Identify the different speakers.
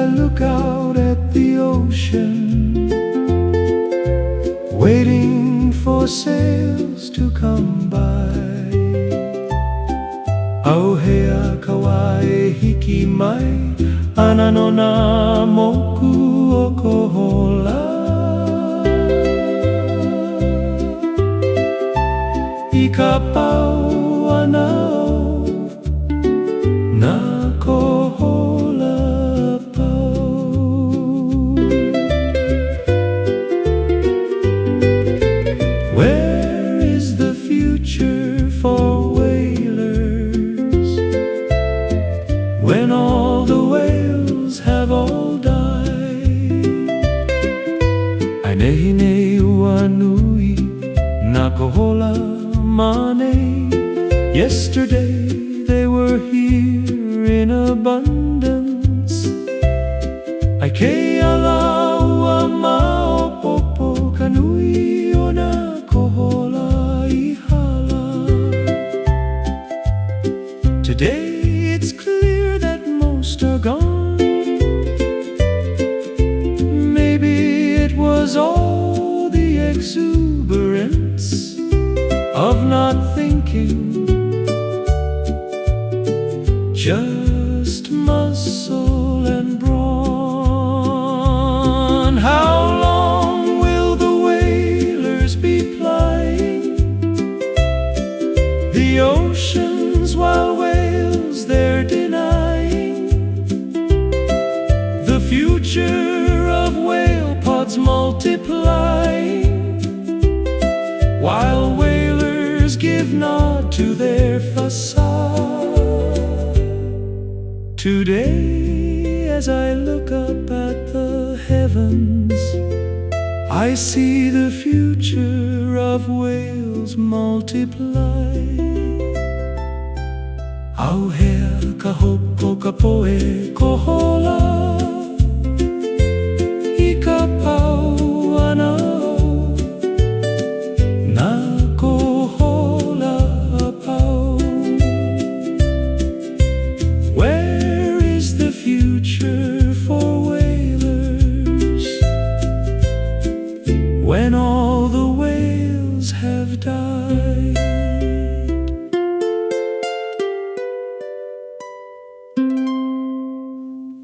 Speaker 1: look out at the ocean, waiting for sails to come by. Auhea kawae hiki mai, ana no nā moku o kohola. I ka pau ana o nā kohola pau. Where is the future for whalers when all the whales have all died? Ai nehi nei ua nui nā kohola mane. Yesterday they were here in abundance. Ai ke ala ua maopopo ka nui o nā kohola I hala. Today it's clear that most are gone. Maybe it was all the exuberance of not thinking, just muscle and brawn. How long will the whalers be plying the oceans while whales they're denying? The future of whale pods multiplying, while whalers give nod to their facade. Today, as I look up at the heavens, I see the future of whales multiply. Auhea ka hoko ka poe koho